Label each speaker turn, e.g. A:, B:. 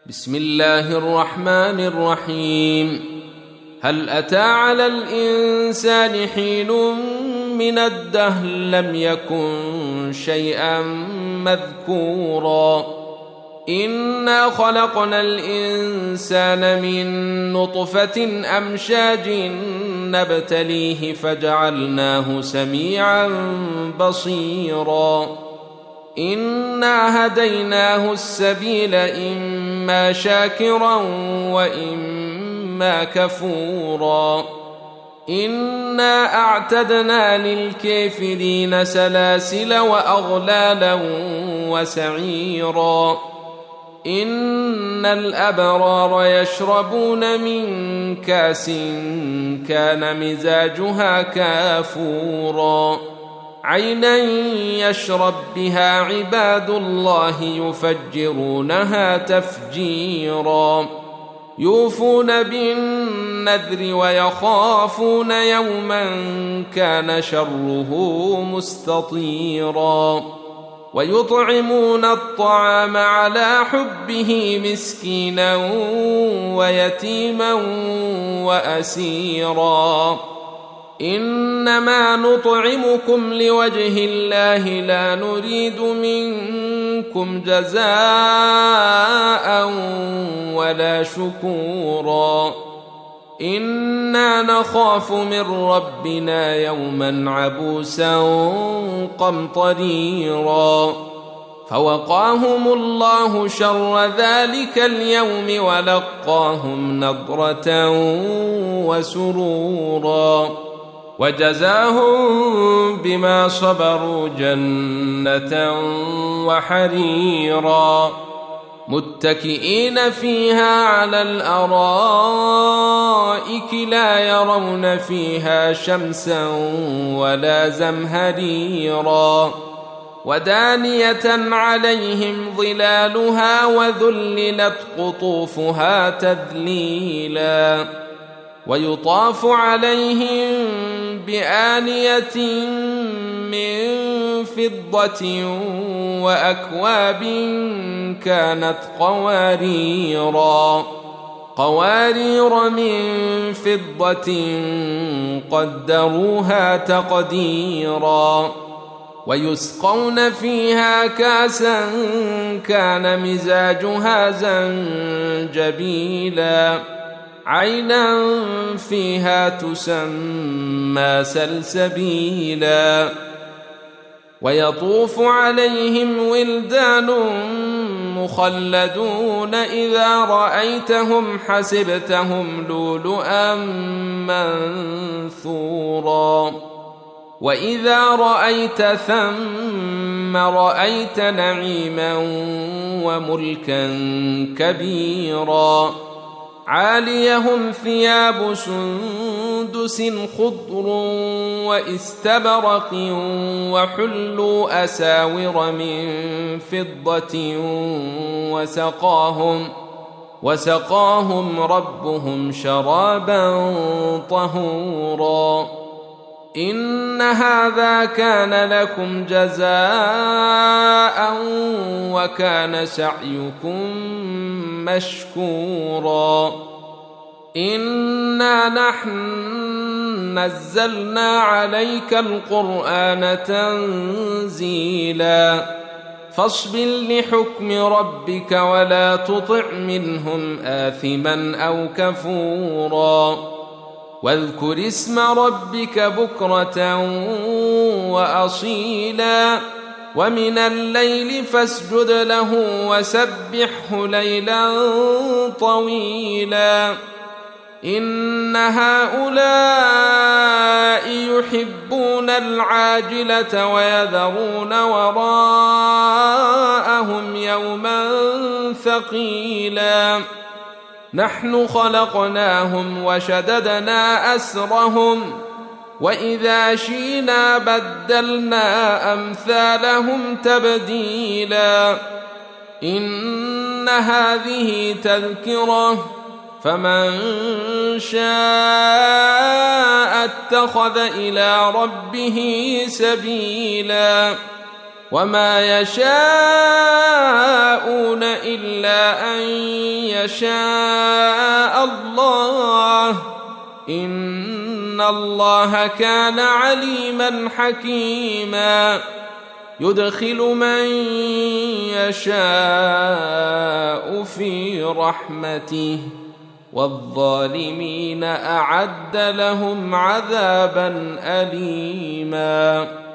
A: بسم الله الرحمن الرحيم. هل أتى على الإنسان حين من الدهر لم يكن شيئا مذكورا إنا خلقنا الإنسان من نطفة أمشاج نبتليه فجعلناه سميعا بصيرا إنا هديناه السبيل إما شاكرا وإما كفورا إنا أعتدنا للكافرين سلاسل وأغلالا وسعيرا إن الأبرار يشربون من كاس كان مزاجها كافورا عينا يشرب بها عباد الله يفجرونها تفجيرا يوفون بالنذر ويخافون يوما كان شره مستطيرا ويطعمون الطعام على حبه مسكينا ويتيما وأسيرا إنما نطعمكم لوجه الله لا نريد منكم جزاء ولا شكورا إنا نخاف من ربنا يوما عبوسا قمطريرا فوقاهم الله شر ذلك اليوم ولقاهم نضرة وسرورا وجزاهم بما صبروا جنة وحريرا متكئين فيها على الأرائك لا يرون فيها شمسا ولا زمهريرا ودانية عليهم ظلالها وذللت قطوفها تذليلا ويطاف عليهم بآنية من فضة وأكواب كانت قوارير من فضة قدروها تقديرا ويسقون فيها كاسا كان مزاجها زنجبيلا عينا فيها تسمى سلسبيلا ويطوف عليهم ولدان مخلدون إذا رأيتهم حسبتهم لؤلؤا منثورا وإذا رأيت ثم رأيت نعيما وملكا كبيرا عاليهم ثياب سندس خضر واستبرق وحلوا أساور من فضة وسقاهم ربهم شرابا طهورا إن هذا كان لكم جزاء وكان سعيكم مشكورا إنا نحن نزلنا عليك القرآن تنزيلا فاصبر لحكم ربك ولا تطع منهم آثما أو كفورا واذكر اسم ربك بكرة وأصيلا ومن الليل فاسجد له وسبحه ليلا طويلا إن هؤلاء يحبون العاجلة ويذرون وراءهم يوما ثقيلا نحن خلقناهم وشددنا أسرهم وإذا شئنا بدلنا أمثالهم تبديلا إن هذه تذكرة فمن شاء اتخذ إلى ربه سبيلا وما يشاءون إلا أن يشاء الله، إن الله كان عليما حكيما. يدخل من يشاء في رحمته، والظالمين أعد لهم عذابا أليما.